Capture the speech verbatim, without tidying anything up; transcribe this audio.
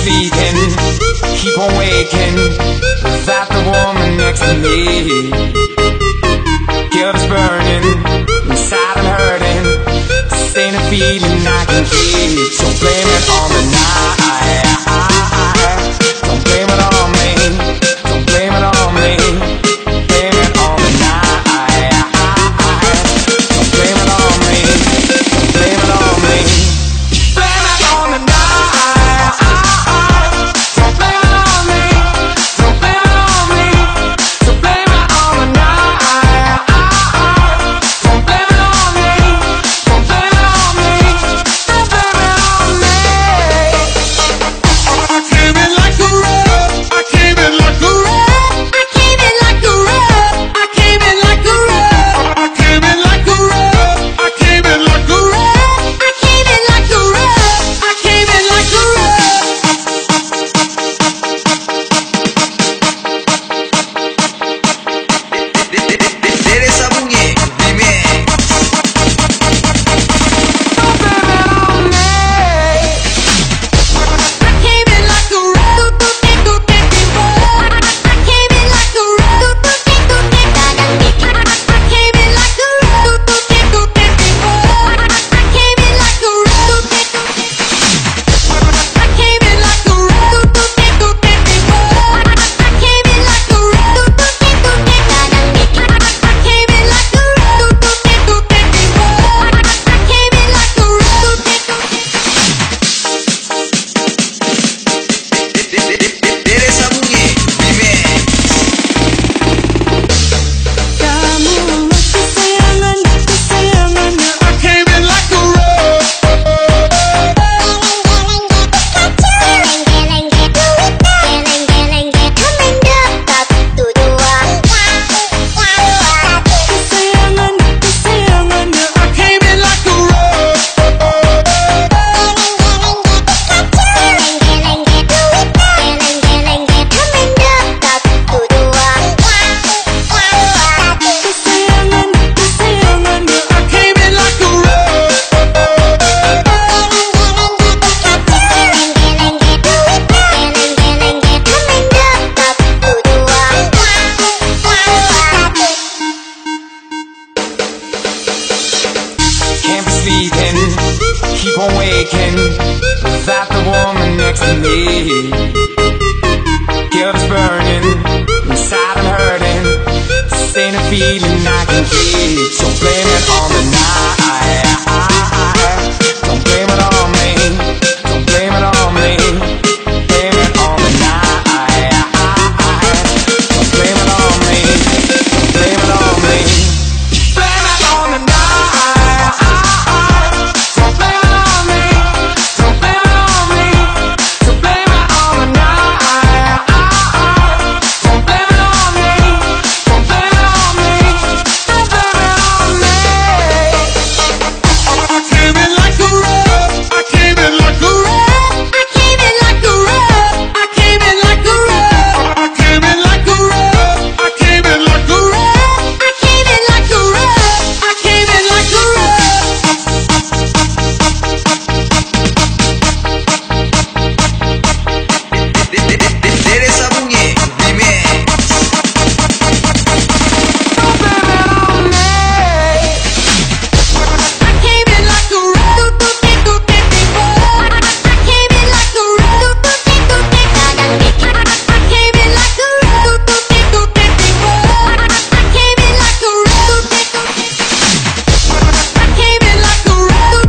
sleeping, keep on waking without the woman next to me. Guilt is burning, inside I'm hurting. This ain't a feeling I can keep, so blame it on the night. Don't blame it on me, don't blame it on me. Blame it on the night. Don't blame it on me, don't blame it on me. Blame it on the night. Don't blame it on me, don't blame it on me. So blame it on the night. Don't blame it on me, don't blame it on me. Don't blame it on me. I came in like a rug, I came in like a rug. I came in like a rug, I came in like a rug. I came in like a rug, I came in like a rug. I came in like a rug, I came in like a Teresa Bunye, remix. Don't blame it on me. I came in like a rug, I came in like a rug. I came in like a rug, I came in like a rug. I came in like a rug. I came in like a rug. I came in like a rug. Teresa Bunye, remix. Kamu kesayangan, kesayangannya. I came in like a rug. Kesayangan, kesayangannya. I came in like a rug. Kesayangan, kesayangannya. I came in like a rug. Can't be sleeping, keep on waking without the woman next to me. Guilt is burning, inside I'm hurting. This ain't a feeling I can keep, so blame it on the night. Don't blame it on me, don't blame it on me. Blame it on the night. Don't blame it on me, don't blame it on me. Blame it on the night. Don't blame it on me, don't blame it on me. So blame it on the night. Don't blame it on me, don't blame it on me. Don't blame it on me. I came in like a rug, I came in like a rug. I came in like a rug, I came in like a rug. I came in like a rug, I came in like a rug. I came in like a rug, I came in like a Teresa Bunye, remix. Don't blame it on me. I came in like a rug. I came in like a rug. I came in like a rug. I came in like a rug. I came in like a rug. I came in like a rug.